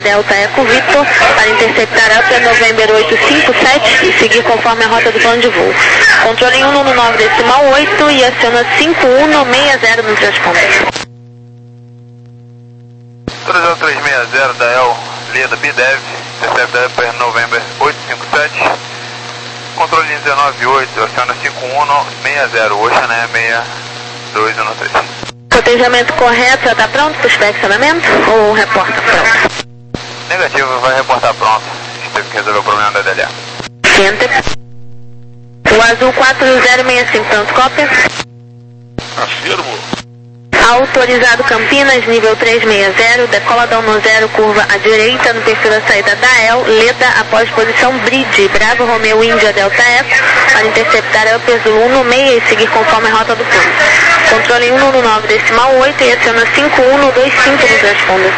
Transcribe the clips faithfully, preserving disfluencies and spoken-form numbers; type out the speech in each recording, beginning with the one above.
Delta Eco Victor para interceptar Upper November oito cinco sete e seguir conforme a rota do plano de voo. Controle um no nove decimal oito e aciona cinco um seis zero no transponder. três zero três seis zero da El, Leda B D E V, intercepta Upper November oito cinco sete. Controle dezenove oito, aciona cinco um seis zero, Ocean Air seis dois um três. Cotejamento correto, já está pronto para o inspecionamento ou reporta pronto? Negativo, vai reportar pronto. A gente teve que resolver o problema da D L A. Enter. O azul quatro zero seis cinco, pronto, cópia. Afirmo. Autorizado Campinas, nível três seis zero, decola domo zero, curva à direita no perfil da saída da El, Leda após posição Bridge, Bravo Romeo Índia Delta Eco, para interceptar Upper Zulu um seis e seguir conforme a rota do plano. Controle um no nove decimal oito e aciona cinco um dois cinco no transponder.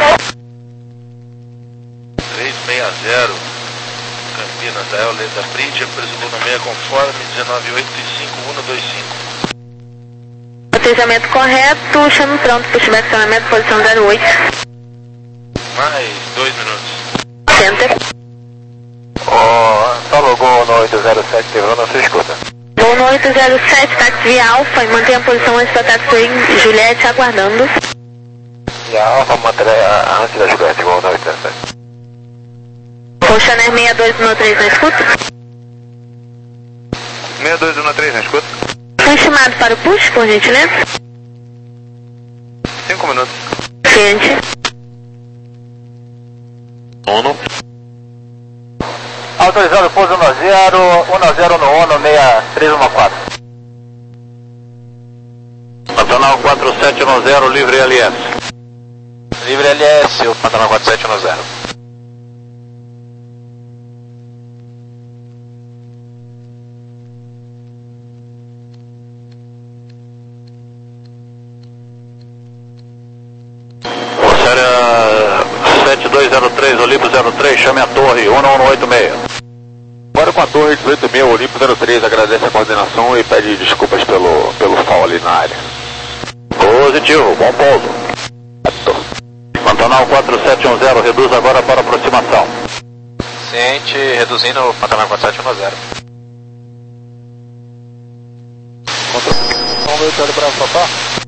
três seis zero, Campinas, da El, Leda Bridge, Upper Zulu no seis conforme, dezenove oito e cinco um dois cinco. Cotejamento correto, chame pronto para o inspecionamento, posição zero oito. Mais dois minutos. Center. Oh, só logou no oito zero sete, não se escuta. Voo no oito zero sete, táxi via Alfa e mantém a posição antes da táxi Juliette aguardando. E a Alfa mantém antes da Juliette, igual no oito zero sete. Ocean Air seis dois um três na escuta. seis dois um três na escuta. Um estimado para o push, por gentileza. cinco minutos. Ciente. Uno. Autorizado pouso um zero, um zero no ONU seis três um quatro. Nacional quatro sete um zero, livre L S. Livre L S, o Nacional quatro sete um zero. sete dois zero três, Olimpo zero três, chame a torre, um um oito seis. Agora com a torre dezoito mil, Olimpo zero três agradece a coordenação e pede desculpas pelo, pelo fall ali na área. Positivo, bom pouso. Pantanal quatro sete um zero, reduz agora para aproximação. Ciente, reduzindo Pantanal quatro sete um zero. Vamos ver o que para papá?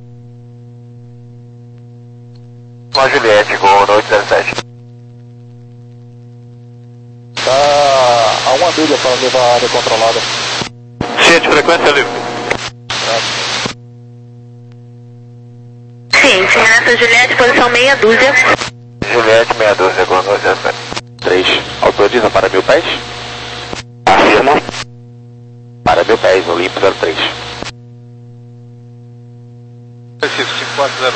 Uma Juliette, gol no oito zero sete. Tá a uma milha para levar a área controlada. Ciente, frequência livre. Ciente, Renata Juliette, posição meia dúzia. Juliette, meia dúzia, gol no oito zero sete. três. Autoriza para mil pés? Afirma. Para mil pés, Olimpo zero três. Preciso, cinco quatro zero.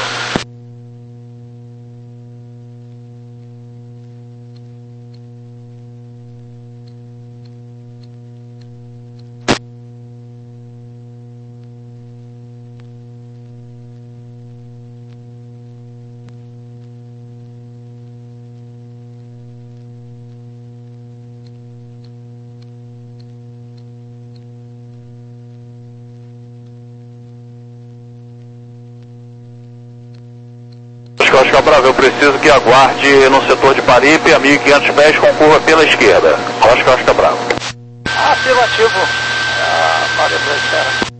Oscar Bravo, eu preciso que aguarde no setor de Paripe a mil e quinhentos pés com curva pela esquerda. Oscar Oscar Bravo. Afirmativo. Ah, valeu pela espera.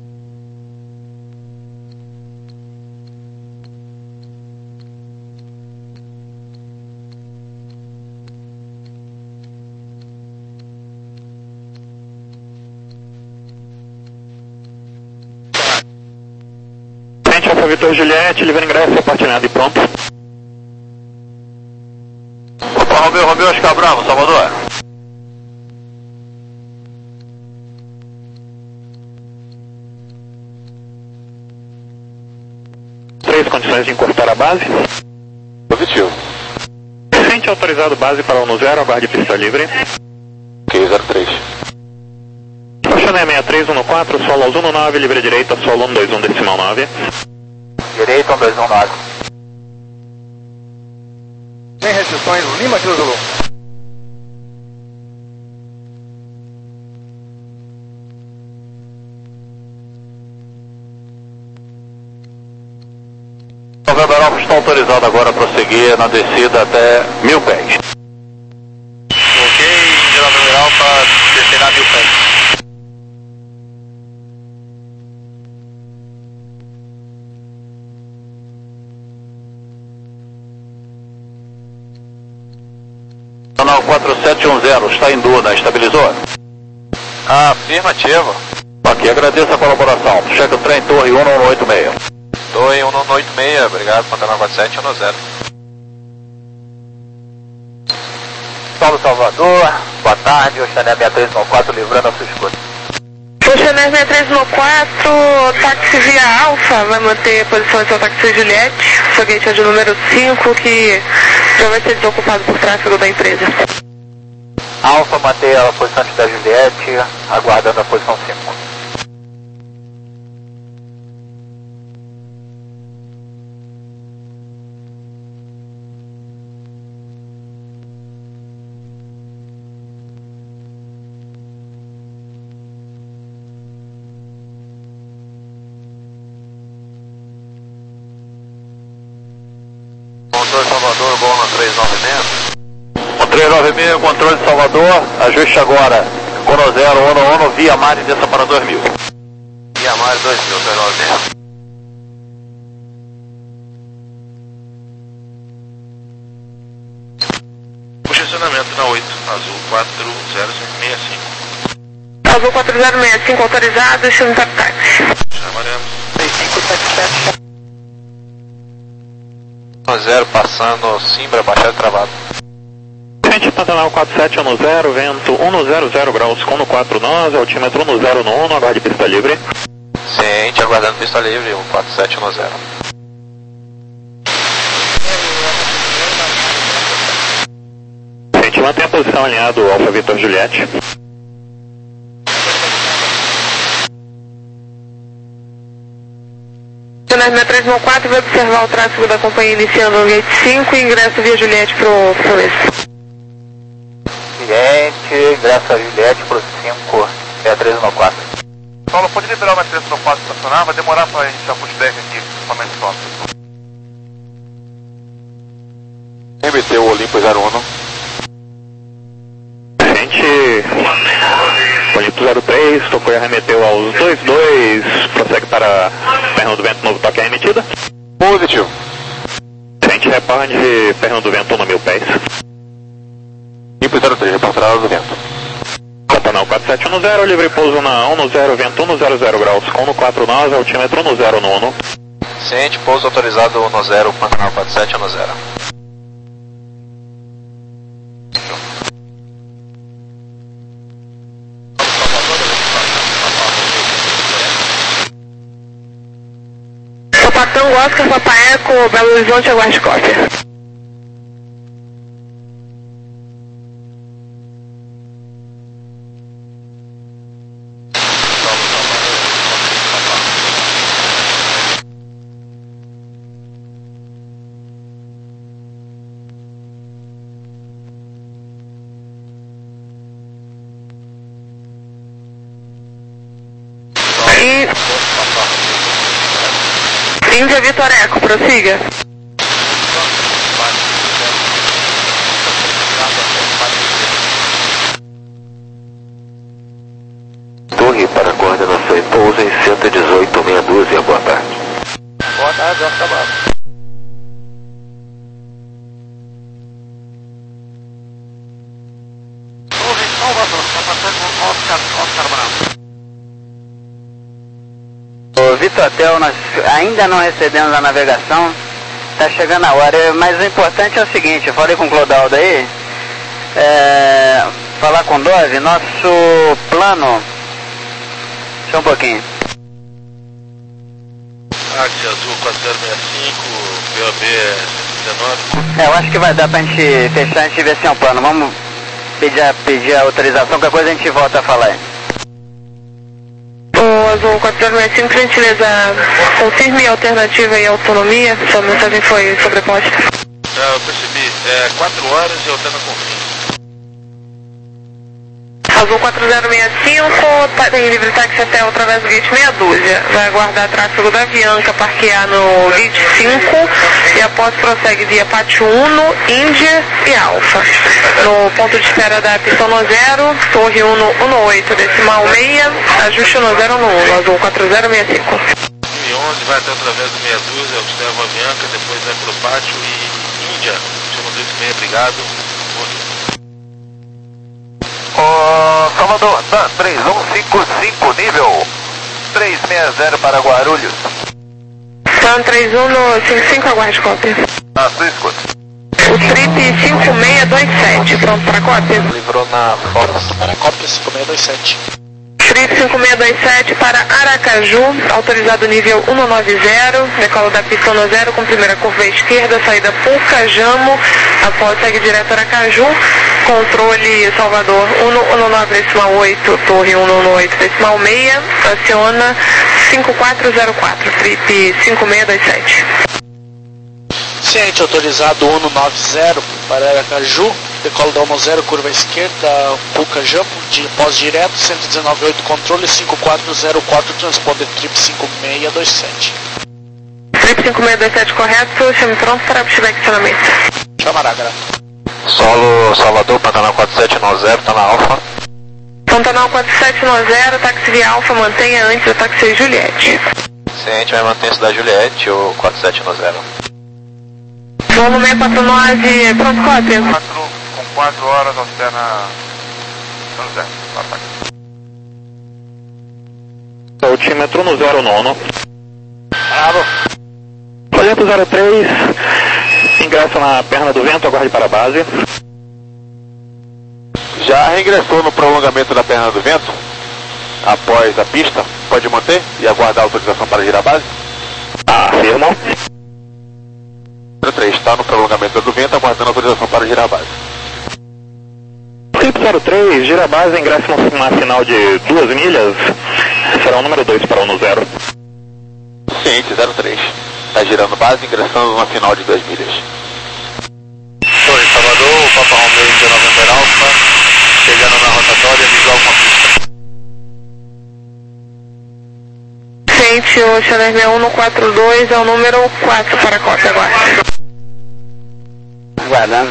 Alfa Vitor Juliette, livre ingresso, partilhado e pronto. Opa, Romeu, Romeu, Oscar Bravo, Salvador. Três condições de encostar a base. Positivo. Sente autorizado base para um zero, aguarde pista livre. Ok, zero três. Ocean seis três um quatro, solo azul no nove, livre direita, solo um dois um decimal nove. Direito, um dois um nove. Sem restrições, Lima Kilo Zulu. November Alpha está autorizado agora a prosseguir na descida até mil pés. Ok, Índia November Alpha, descerá mil pés. Canal quatro sete um zero, está em Duna, estabilizou? Afirmativo. Aqui, agradeço a colaboração. Checa o trem, torre um um oito seis. Torre um um oito seis, obrigado, Pantanal quatro sete um zero. Paulo Salvador, boa tarde, Oceané seis três um quatro, livrando a sua escuta. Oceané seis três um quatro, táxi via Alfa, vai manter a posição em seu táxi Juliette, foguete é de número cinco, que já vai ser desocupado por tráfego da empresa. Alfa, mantém a posição da Juliette, aguardando a posição cinco. Controle Salvador, bom na três nove seis. três nove seis, controle de Salvador, ajuste agora. Cono zero um um, via mar e desça para dois mil. Via mar dois mil, três nove seis. Posicionamento na oito, azul quatro zero seis cinco. Azul quatro zero seis cinco autorizado, destino para táxi. Chamaremos. seis cinco sete sete. zero passando, Simbra, baixado travado. Frente Pantanal quatro sete um zero, vento um zero zero graus, Cono quatro nós, altímetro um zero um, aguarde pista livre. Ciente, aguardando pista livre, um quatro sete um zero. Frente, mantém a posição alinhado, Alfa Vitor Juliette. Oceané seis três um quatro, vai observar o tráfego da companhia iniciando no gate cinco e ingresso via Juliette para o Fluminense. Cliente, ingresso a Juliette para o cinco, seis três um quatro. Paulo, pode liberar uma três no quatro estacionar? Vai demorar para iniciar o pushback aqui, principalmente só. M T Olimpo zero um. Frente, Bonito zero três, tocou e arremeteu aos dois dois, prossegue para perna do vento, novo toque é remetida. Positivo. Frente, reporte, perna do vento, um mil pés. Limpo zero três, reportado do vento. Pantanal quatro sete um zero, livre pouso na um zero, vento um zero zero graus, Cono quatro nós, altímetro um zero um. Ciente, pouso autorizado um zero, Pantanal quatro sete um zero. Sapatão, Oscar, Papaeco, Belo Horizonte, aguarde cópia. E... Índia Vitor Eco, prossiga. Torre para coordenação e pouso em cento e dezoito, meia dúzia, boa tarde. Boa tarde, Oscar Bravo. Torre Salvador, está passando Oscar, Oscar Bravo. O Vitor Hotel, nós ainda não recebemos a navegação, está chegando a hora, mas o importante é o seguinte, eu falei com o Clodaldo aí, é, falar com o Dove, nosso plano, só um pouquinho. Axi Azul quatro zero seis cinco, B O B dezenove. É, eu acho que vai dar pra gente fechar, a gente ver se é um plano, vamos pedir a, pedir a autorização, qualquer coisa a gente volta a falar aí. Azul quatro zero seis cinco, gentileza, confirme a alternativa e autonomia, sua mensagem foi sobreposta. É, eu percebi, é quatro horas e alterna com fim. Azul quatro zero seis cinco, tem livre táxi até através do gate meia dúzia. Vai aguardar tráfego da Avianca, parquear no gate cinco e após prossegue via Pátio Uno, Índia e Alfa. No ponto de espera da pista no zero, torre um no oito, decimal meia, ajuste no zero no um, azul quatro zero seis cinco. mil e onze vai até através do meia dúzia, observa a Avianca, depois vai para o Pátio e Índia, chama dois seis, obrigado. Ô, Salvador, tá, três um cinco cinco, nível três seis zero para Guarulhos. Tá, três um no cinco cinco, aguarde cópia. Ah, sua escuta. O trip cinco seis dois sete, pronto para cópia. Livrou na foto. Para cópia cinco seis dois sete. Trip cinco seis dois sete para Aracaju, autorizado nível um nove zero, decola da pista no zero com primeira curva à esquerda, saída Pulcajamo, após segue direto Aracaju, controle Salvador um nove decimal oito, torre um oito decimal seis, aciona cinco quatro zero quatro, trip cinco seis dois sete. Ciente, autorizado um nove zero para Aracaju, decola da um zero, curva à esquerda, Pulcajamo, de pós direto, cento e dezenove oito, controle cinco quatro zero quatro, transponder trip cinco seis dois sete. Trip cinco seis dois sete correto, chame pronto para pushback acionamento. Chamará, grato. Solo Salvador, Pantanal quatro sete nove zero, tá na Alfa. Pantanal quatro sete nove zero, táxi via Alfa, mantenha antes do táxi Juliette. Ciente, vai manter a cidade Juliette, o quatro sete nove zero. Voo no seis quatro nove, pronto, cópia. quatro, com quatro horas, alterna... no zero, Altímetro no zero nono. Bravo. Projeto zero três, ingressa na perna do vento, aguarde para a base. Já reingressou no prolongamento da perna do vento? Após a pista? Pode manter e aguardar a autorização para girar a base? Afirmo. zero três, está no prolongamento do vento, aguardando a autorização para girar a base. Trip zero três, gira a base, ingressa na final de duas milhas, será o número dois para o um zero. Ciente, zero três. Está girando base, ingressando na final de duas milhas. Torre Salvador, Papa Romeo Índia November Alfa, chegando na rotatória, visual com a pista. Ciente, o Chanel seis um quatro dois é o número quatro para cópia, aguarde. Aguardando.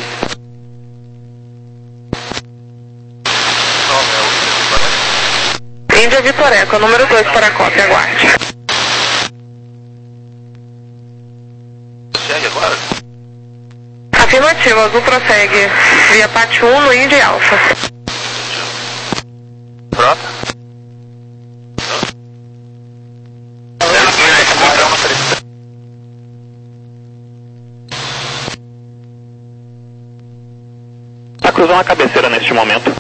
Índia Vitoreco, número dois para cópia, aguarde. Segue agora? Afirmativo, azul prossegue via Pátio um, Índia e Alfa. Pronto? Está cruzando a cabeceira neste momento.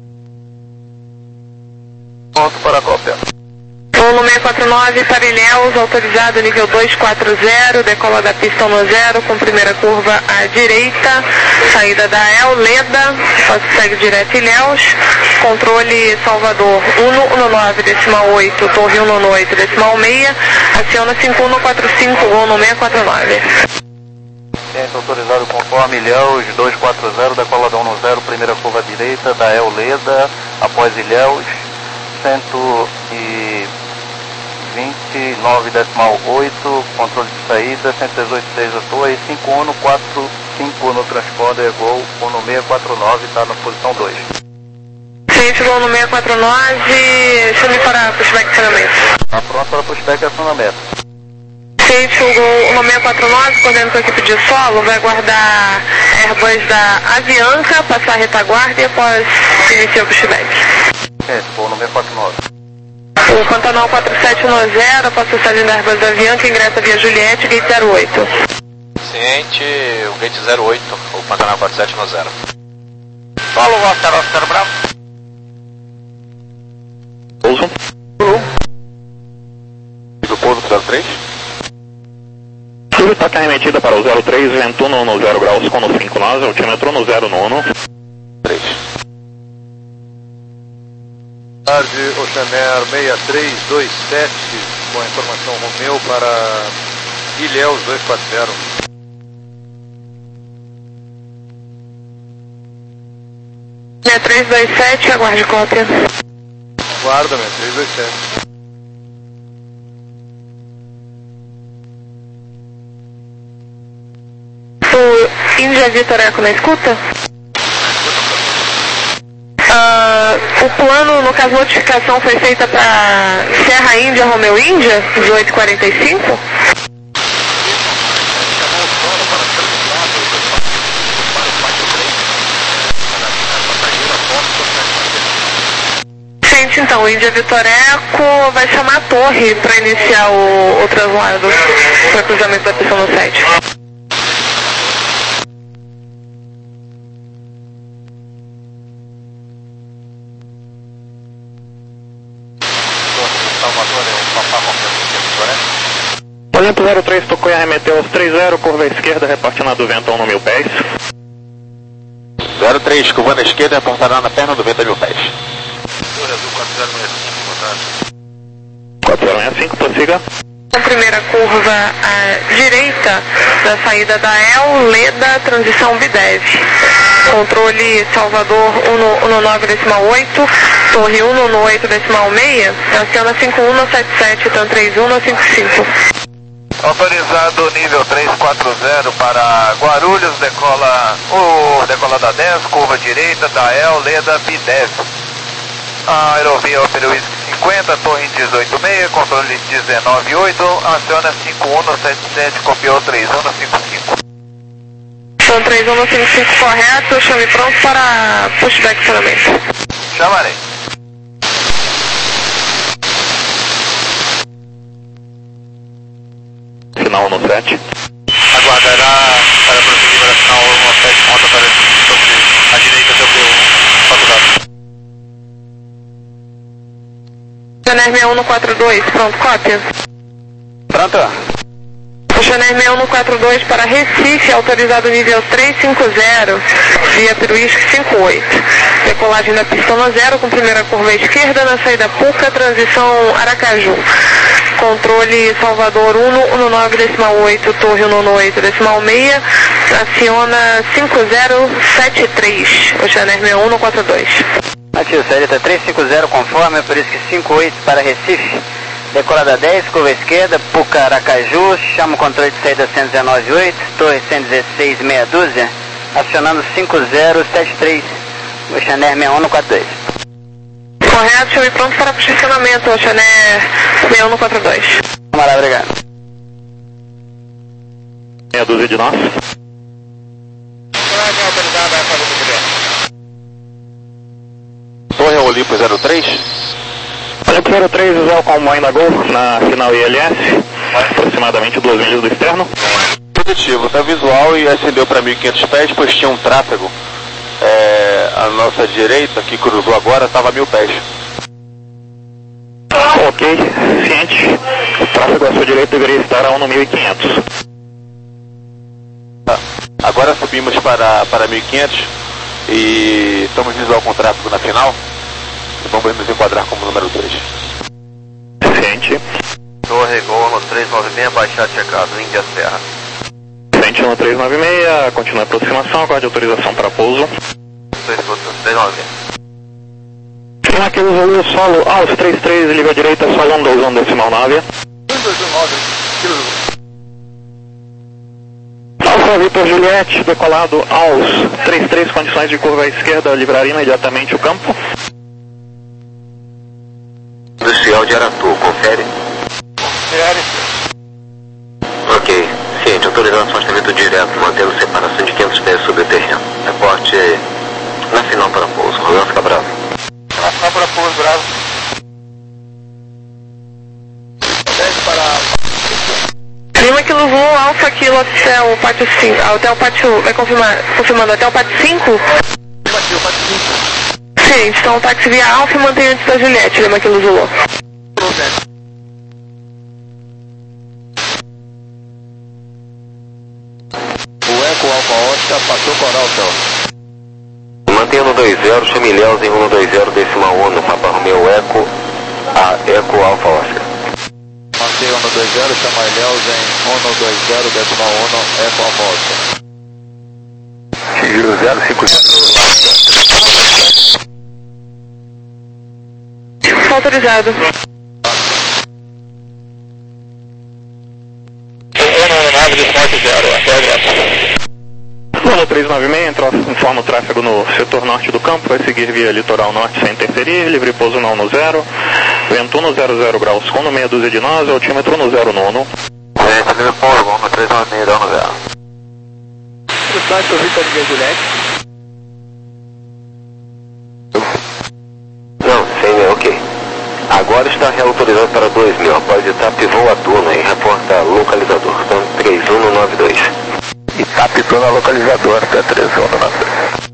Ponto para a cópia. Voo no seis quatro nove para Ilhéus, autorizado nível dois quatro zero, decola da pista no zero com primeira curva à direita, saída da El Leda, segue direto Ilhéus, controle Salvador um nove decimal oito, torre um oito decimal seis, aciona cinco um quatro cinco, voo no seis quatro nove. Ciente, autorizado conforme Ilhéus dois quatro zero, decola da um zero, primeira curva à direita, da El Leda, após Ilhéus, cento e vinte e nove decimal oito, controle de saída, cento e dezoito seis da torre, cinco um quatro cinco no transponder, voo um seis quatro nove, está na posição dois. Ciente, voo no seis quatro nove, chame para pushback acionamento. Está pronto para pushback e acionamento. Ciente, o voo no seis quatro nove, coordenando com a equipe de solo, vai guardar Airbus da Avianca, passar a retaguarda e após iniciar o pushback. Ciente, voo no seis quatro nove. O Pantanal quatro sete nove zero, após passagem da Airbus da Avianca, ingressa via Juliette, gate zero oito. Ciente, o gate zero oito, o Pantanal quatro sete nove zero. Solo, Oscar, Oscar Bravo. Ouçam. Do pouso zero três. Tudo está remetida para o zero três, ventuno no zero graus com no cinco nós, altímetro no zero nono. três. Tarde, Oceaner seis três dois sete, com a informação Romeu para Ilhéus dois quatro zero. três dois sete, aguarde cópia. Guarda, meu, três dois sete. O Índia Vitor Eco na escuta? Uh, o plano, no caso, notificação foi feita para Serra Índia, Romeu Índia, dezoito e quarenta e cinco? Gente, então, o Índia Vitor Eco vai chamar a torre para iniciar o, o traslado para cruzamento da pista no sete. Olimpo zero três, tocou e arremeteu aos três zero, curva à esquerda, repartindo do vento a um no mil pés. zero três, curva na esquerda, reportará na perna do vento a mil pés. quatro zero seis cinco, boa tarde. quatro zero seis cinco, prossiga. A primeira curva à direita da saída da E L, Leda, transição B D E V. Controle Salvador um no nove decimal oito, torre um no oito decimal seis, aciona cinco um no sete sete, TAM três um no cinco cinco. Autorizado nível três quatro zero para Guarulhos, decola o decola da dez, curva direita da E L, Leda, B D E V. A aerovia Opera Whisky cinquenta, torre dezoito seis, controle dezenove oito, aciona cinco um no sete sete, copiou três um no cinco cinco. TAM três um no cinco cinco correto, chame pronto para pushback acionamento. Chamarei. Final no sete. Aguardará para prosseguir para final no sete, ponta para sobre a direita do meu facultado. Chanel seis um no quatro dois, pronto, cópia. Pronto. Chanel seis um no quatro dois para Recife, autorizado nível três cinco zero, via Peruísque cinco oito. Decolagem da pista no zero, com primeira curva à esquerda, na saída Puca, transição Aracaju. Controle Salvador um no nove decimal oito, torre um no oito decimal seis, aciona cinco zero sete três, o Chanel seis um no quatro dois. Ativo, saída três cinco zero conforme, por isso que cinco oito para Recife. Decolada dez, curva esquerda, Puca Aracaju, chama o controle de saída cento e dezenove oito, torre cento e dezesseis meia dúzia, acionando cinco zero sete três, o Chanel seis um no quatro dois. Correto, chame pronto para posicionamento, o Chanel seis um no quatro dois. Camarada, obrigado. Meia dúzia de nós. Torre Olimpo zero três. Olimpo zero três, Zé com ainda gol na final I L S, aproximadamente duas milhas do externo. Positivo, tá visual e ascendeu para mil e quinhentos pés, pois tinha um tráfego é, à nossa direita, que cruzou agora, estava a mil pés. Ok, ciente. O tráfego à sua direita deveria estar a um no mil e quinhentos. Tá. Agora subimos para, para mil e quinhentos e estamos visual com o tráfego na final. Vamos nos enquadrar como número dois. Ciente. Torre Gol no três nove seis, baixar checado, Índia Serra. Ciente no três nove seis, continua a aproximação, aguarde autorização para pouso. três nove seis. Firma aqui o Zulu solo, aos três três, liga à direita, solo um dois um decimal nove. Alfa Vitor Juliette, decolado aos três três, condições de curva à esquerda, livrar imediatamente o campo. Industrial de Aratu, confere? Confere. Ok, ciente, autorizado afastamento direto, mantendo separação de quinhentos pés sobre o terreno. Reporte na final para pouso, Rolando fica bravo. Na final para pouso, bravo. dez para... Lima Kilo Zulu, Alfa Kilo Hotel Pátio cinco, Hotel Pátio, vai confirmar, confirmando, Hotel Pátio cinco? Lima Kilo, Pátio cinco. Sim, então o táxi via Alfa e mantém antes da Juliette, Lima Kilo Zulu. O Eco Alfa Oscar passou Coral Céu. Mantenha no dois zero, chame Ilhéus em um dois zero, decimal um, no Papa Romeu Eco, a Eco Alfa Oscar. Mantenha no dois zero, chama Ilhéus em um dois zero, decimal um, Eco Alfa Oscar. Giro zero cinco zero. autorizado. Lula três nove seis, entrou, informa o tráfego no setor norte do campo, vai seguir via litoral norte sem interferir, livre pouso não no zero, vento no zero zero graus, com no meia dúzia de nós, altímetro no zero nono. Gente, livre pouso, vamos no três nove seis, dá no zero. Baixo Vitor de Juliette. Não, cem mil, ok. Agora está reautorizado para dois mil, após etapa pivô a Duna e reporta localizador, então três um nove dois. Etapa Duna localizador, tá três um nove dois.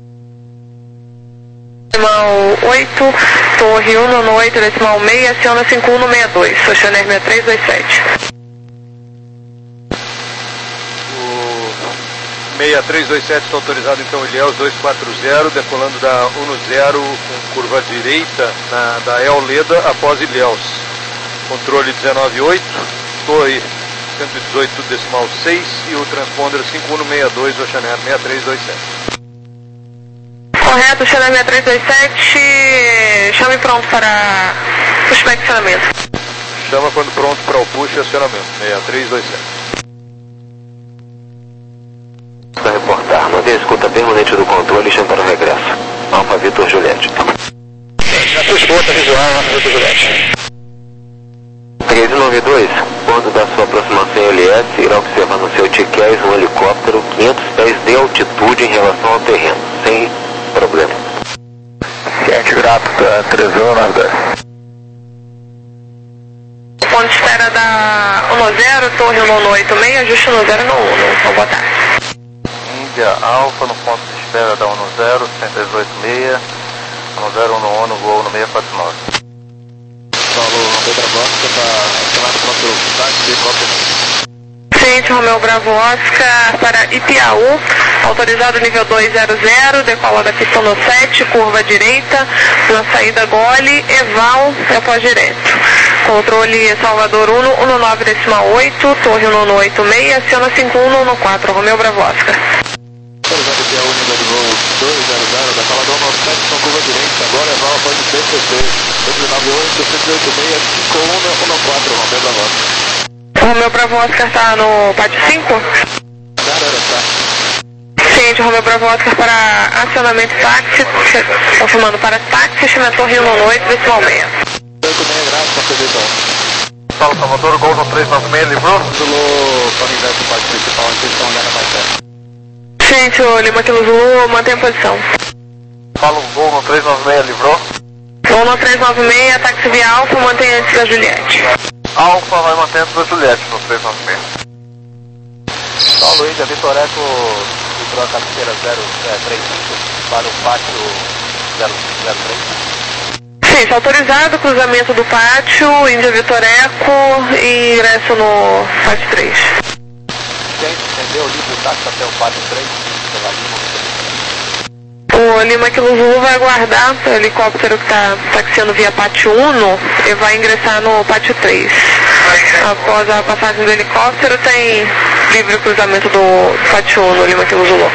Decimal oito, torre um nove oito, decimal seis, aciona cinco um seis dois, Oceaner seis três dois sete. seis três dois sete está autorizado então Ilhéus dois quatro zero, decolando da um zero com curva direita na, da El Leda após Ilhéus. Controle dezenove oito, torre cento e dezoito decimal seis e o transponder cinco um seis dois, Oceaner seis três dois sete. Correto, Oceaner seis três dois sete, chame pronto para pushback e acionamento. Chama quando pronto para o push e acionamento, seis três dois sete. Para reportar, mantenha a escuta permanente do controle e chame para o regresso. Alfa Vitor Juliette. Na sua escuta visual, Alfa Vitor Juliette. três nove dois, quando da sua aproximação em L S, irá observar no seu T Q S um helicóptero quinhentos pés de altitude em relação ao terreno, sem problema. Ciente grato, três um nove dois. Ponto de espera da um zero, torre um nove oito seis, ajuste no zero no um, então boa tarde. Índia Alfa no ponto de espera da um zero, cento e dezoito seis, um zero um no voo no seis quatro nove. Falou, Romeu Bravo Oscar, para chamar pronto o táxi de helicóptero. Ciente Romeu Bravo Oscar para Ipiaú, autorizado nível dois zero zero, decola da pista no sete, curva direita, na saída gole, eval, após direto. Controle Salvador um um nove decimal oito, torre um nove oito seis, aciona cinco um um quatro, Romeu Bravo Oscar. Autorizado Ipiaú, nível de voo dois zero zero, decola da um sete com curva direita, agora eval após o P C C, dois nove oito, cento e oito seis, cinco um um quatro, Romeu Bravo Oscar. Romeu Bravo Oscar está no P A T cinco? Ciente, Romeu Bravo Oscar para acionamento táxi, confirmando para táxi, estima torre um nove oito decimal seis. oito seis graus, para acreditar. Fala Salvador, Gol no três nove seis, livrou? Zulu, para o universo parte principal, intenção andar mais perto. Ciente, o Lima Kilo Zulu, mantém a posição. Fala Gol no três nove seis, livrou? Gol no três nove seis, táxi via Alfa, mantém antes da Juliette. Alfa vai mantendo a Juliette no três nove seis. Paulo Índia, Vitoreco, livrou a cabeceira zero três cinco para o pátio zero zero três. Ciente, autorizado, cruzamento do pátio, Índia Vitoreco e ingresso no pátio três. Ciente, entendeu? Livre o táxi até o pátio três, pela Lima. O Lima Kilo Zulu vai aguardar o helicóptero que está taxiando via Pátio um e vai ingressar no Pátio três. Após a passagem do helicóptero, tem livre cruzamento do Pátio um no Lima Kilo Zulu.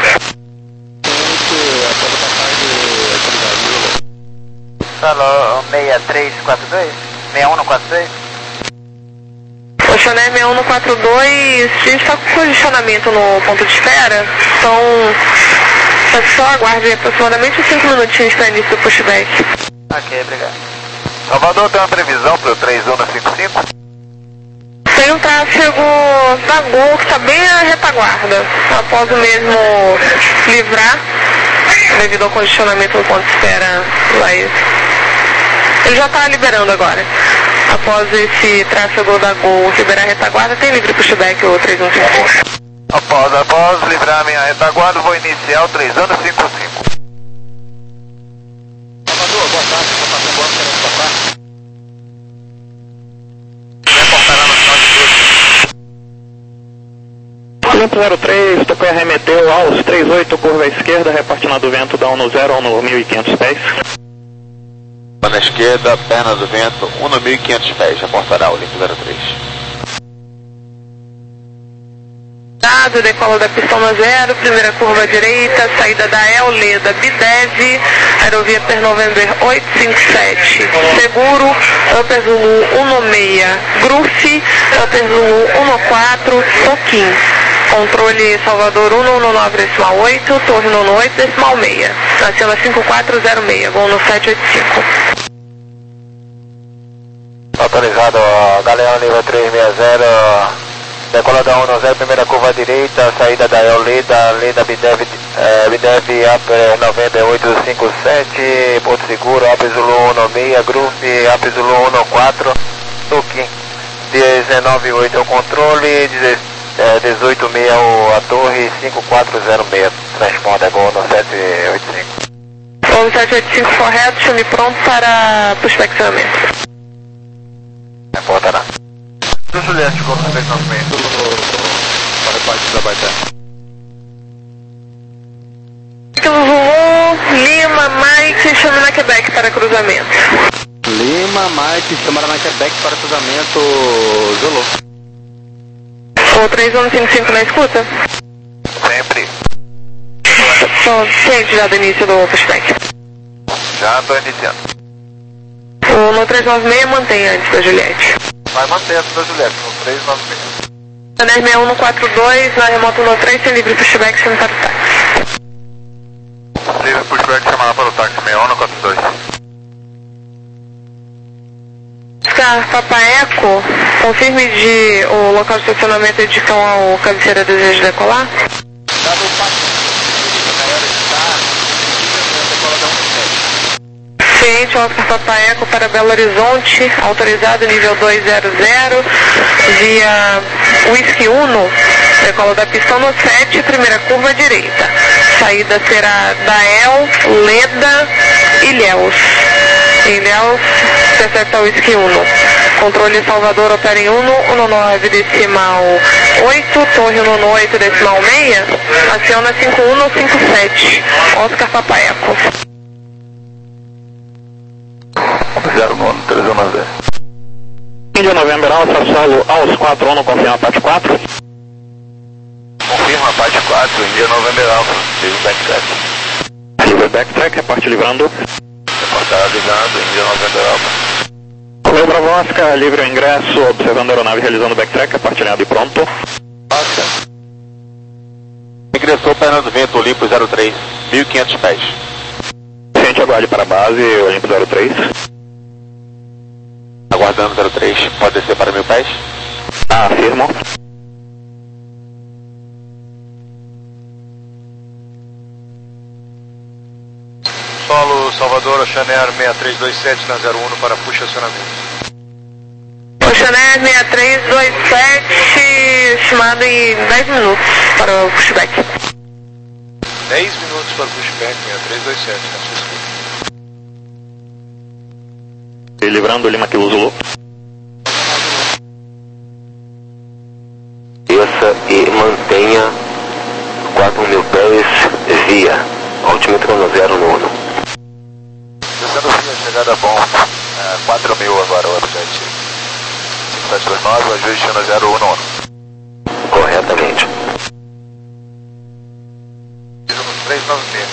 Falou seis três quatro dois? seis um quatro dois? Oceaner seis um quatro dois, a gente está com congestionamento no ponto de espera, então só aguarde aproximadamente cinco minutinhos para início do pushback. Ok, obrigado. Salvador, tem uma previsão para o três um cinco cinco? Tem um tráfego da Gol que está bem à retaguarda, após o mesmo livrar, devido ao congestionamento no ponto de espera lá. Ele já está liberando agora. Após esse tráfego da Gol liberar a retaguarda, tem livre pushback o três um cinco cinco. Após, após livrar a minha retaguarda, vou iniciar o três um cinco cinco. Salvador, boa tarde, vou fazer boa tarde, boa tarde. Reportará no final de tudo. Limpo zero três, Tokai arremeteu aos três oito, curva à esquerda, repartindo do vento da um zero, um mil e quinhentos pés. Na esquerda, perna do vento, um mil e quinhentos pés, reportará o Limpo zero três. Tá autorizado, decola da pista um zero, primeira curva à direita, saída da El Leda, Bidev, aerovia per November oito cinco sete, seguro, Upper Zulu um seis, Gruf, Upper Zulu um quatro, Toquim. Controle Salvador um um nove decimal oito, Torre um oito decimal seis. Acima cinco quatro zero seis, voo no sete oito cinco. Autorizado, Galeão nível três seis zero, decola da um zero, primeira curva à direita, saída da El Leda, Leda Bidev, eh, Bidev Upper November oito cinco sete, Porto Seguro, Upper Zulu um seis, Gruf, Upper Zulu um quatro, Toquim, dezenove oito é o controle, dezoito seis a torre, cinco quatro zero seis, transponda, gol no sete oito cinco. Gol no sete oito cinco correto, chame pronto para prospeccionamento. Reportará. Do Juliette, gol no prospeccionamento, para a parte da Baité. Zulu, Lima, Mike, chame na Quebec para cruzamento. Lima, Mike, chama na Quebec para cruzamento, Zulu. O três um cinco cinco na escuta? Sempre. Só ciente já do início do pushback. Já estou iniciando. O no três nove seis mantém antes da Juliette. Vai manter antes da Juliette, no três nove seis. dez sessenta e um no quatro dois, na remota no três, sem livre pushback, chama para o táxi. Livre pushback, chamada para o táxi, sessenta e um no quatro dois. Oscar Papa Eco, confirme de o local de estacionamento e de qual cabeceira deseja decolar. Dado o passo, Ciente, Oscar Papa Eco para Belo Horizonte, autorizado nível dois zero zero, via Whisky Uno, decola da pista no sete, primeira curva à direita. Saída será Dael, Leda, Ilhéus. Ilhéus, intercepta Whisky Uno. Controle Salvador opera em um nove decimal oito, Torre um oito decimal seis, aciona cinco um cinco sete, Oscar Papa Eco. zero nove três um zero. Índia November Alfa, solo aos quatro um, confirma a parte quatro. Confirma a parte quatro, Índia November Alfa, livre backtrack. Livre backtrack, a parte livrando. Reportado ligando, Índia November Alfa. Olá, Bravo Oscar, livre o ingresso, observando a aeronave realizando backtrack, a parte alinhada e pronto. Oscar. Ingressou perna do vento, Olimpo zero três, mil e quinhentos pés. Ciente, aguarde para a base, Olimpo zero três. Aguardando zero três, pode descer para mil pés? Ah, afirmo. Solo Salvador, Oceanair seis três dois sete na zero um para push acionamento. Oceanair seis três dois sete, estimado em dez minutos para o pushback. dez minutos para o pushback, seis três dois sete na sua escuta. E livrando Lima Kilo Zulu. Desça e mantenha quatro mil pés via altímetro no zero nono. Descendo via, chegada bom, é, quatro mil agora, o upset. cinco sete dois nove, o ajuste no zero um nono. Corretamente. três nove seis.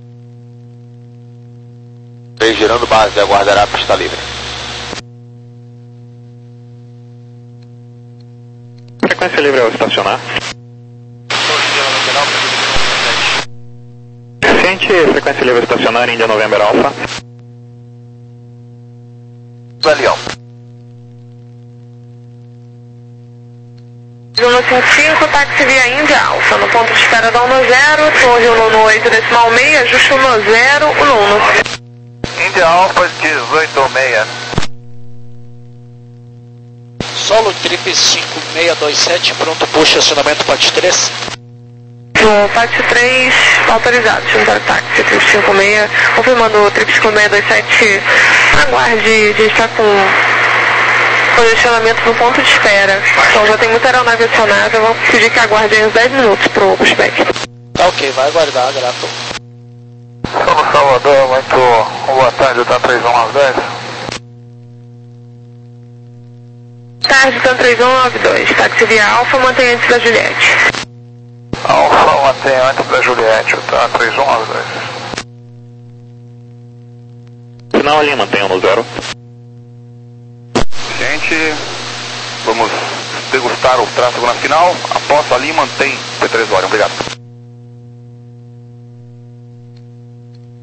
três girando base, aguardará a pista livre. Frequência livre ao estacionar. Ciente, frequência livre ao estacionar, Índia November Alpha. Leão. um cinco cinco, táxi via Índia Alfa, no ponto de espera da um zero, Torre um oito decimal seis, ajuste um zero, um um. Índia Alfa dezoito seis. Solo Trip cinco seis dois sete, pronto, puxa, acionamento parte três. No parte três, autorizado, chama para táxi, Trip cinco seis, confirmando o Trip cinco seis dois sete, aguarde, a gente está com posicionamento no ponto de espera. Então já tem muita aeronave acionada, eu vou pedir que aguarde aí uns dez minutos para o pushback. Tá ok, vai aguardar, grato. Solo Salvador, muito boa tarde, tá três um nove dois. Tarde, tá três um nove dois, táxi via Alfa, mantém antes da Juliette. Alfa mantém antes da Juliette, tá? três um nove dois. Final ali, mantenha no zero. Gente, vamos degustar o tráfego na final. Após ali, mantém P três Orion. Obrigado.